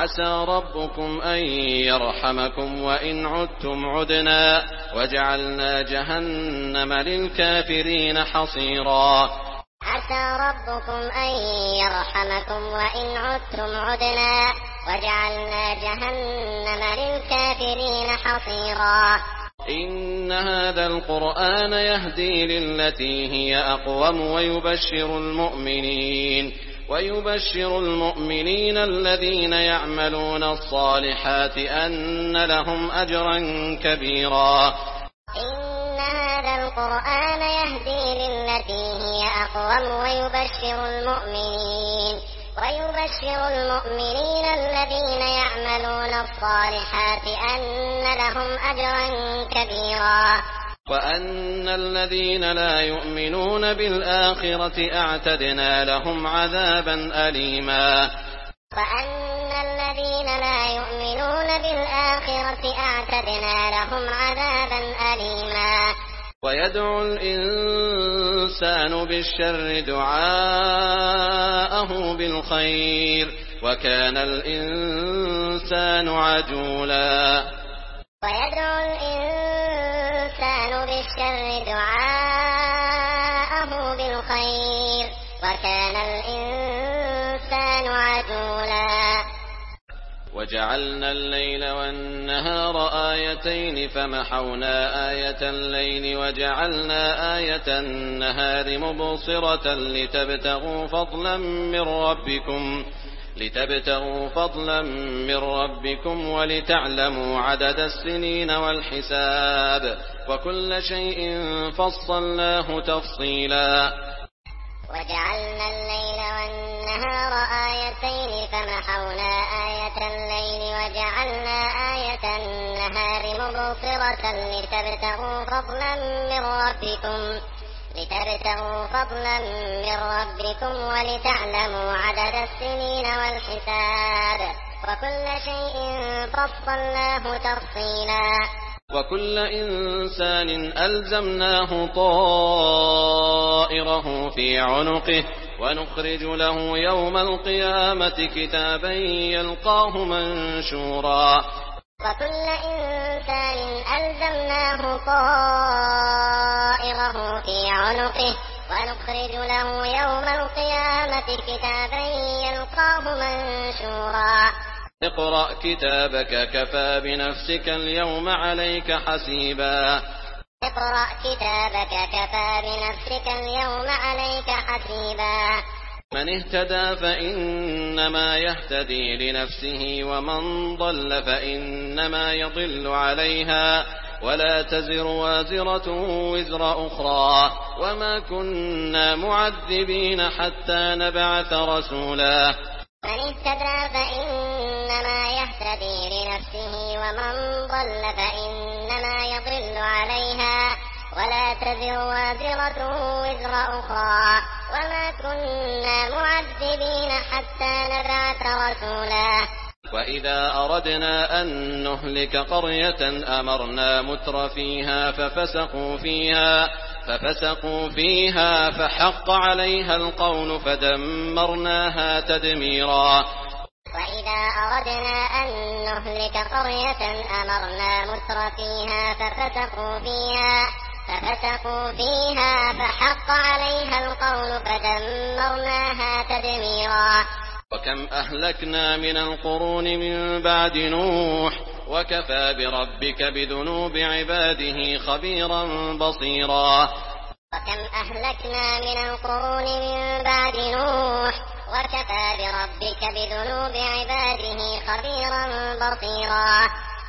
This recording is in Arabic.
عسى ربكم أن يرحمكم وإن عدتم عدنا وجعلنا جهنم للكافرين حصيرا. عسى ربكم أن يرحمكم وإن عدتم عدنا وجعلنا جهنم للكافرين حصيرا. إن هذا القرآن يهدي للتي هي أقوم ويبشر المؤمنين الذين يعملون الصالحات أن لهم أجرا كبيرا. إن هذا القرآن يهدي للتي هي أقوم ويبشر المؤمنين الذين يعملون الصالحات أن لهم أجرا كبيرا. وأن الذين لا يؤمنون بالآخرة أعتدنا لهم عذابا أليما. وأن الذين لا يؤمنون بالآخرة أعتدنا لهم عذابا أليما. ويدعو الإنسان بالشر دعاءه بالخير وكان الإنسان عجولا. ويدعو الإنسان بالشر دعاءه بالخير وكان الإنسان عجولا. وجعلنا الليل والنهار آيتين فمحونا آية الليل وجعلنا آية النهار مبصرة لتبتغوا فضلا من ربكم ولتعلموا عدد السنين والحساب وكل شيء فصلناه تفصيلا. وجعلنا الليل والنهار آيتين فمحونا آية الليل وجعلنا آية النهار مبصرة لتبتغوا فضلا من ربكم ولتعلموا عدد السنين والحساب وكل شيء فصلناه تفصيلا. وكل إنسان ألزمناه طائره في عنقه ونخرج له يوم القيامة كتابا يلقاه منشورا. وكل إنسان ألزمناه طائره في عنقه ونخرج له يوم القيامة كتابا يلقاه منشورا. اقرأ كتابك كفى بنفسك اليوم عليك حسيبا. اقرأ كتابك كفى بنفسك اليوم عليك حسيبا. من اهتدى فإنما يهتدي لنفسه ومن ضل فإنما يضل عليها ولا تزر وازرة وزر أخرى وما كنا معذبين حتى نبعث رسولا. من اهتدى فإنما يهتدي لنفسه ومن ضل فإنما يضل عليها ولا تزر وازرة وزر أخرى وما كنا معذبين حتى نبعث رسولا. وإذا أردنا أن نهلك قرية أمرنا متر فيها ففسقوا فيها فحق عليها القول فدمرناها تدميرا. وإذا أردنا أن نهلك قرية أمرنا متر فيها ففسقوا فيها فحق عليها القول فدمرناها تدميرا. وكم أهلكنا من القرون من بعد نوح وكفى بربك بذنوب عباده خبيرا بصيرا. وكم أهلكنا من القرون من بعد نوح وكفى بربك بذنوب عباده خبيرا بصيرا.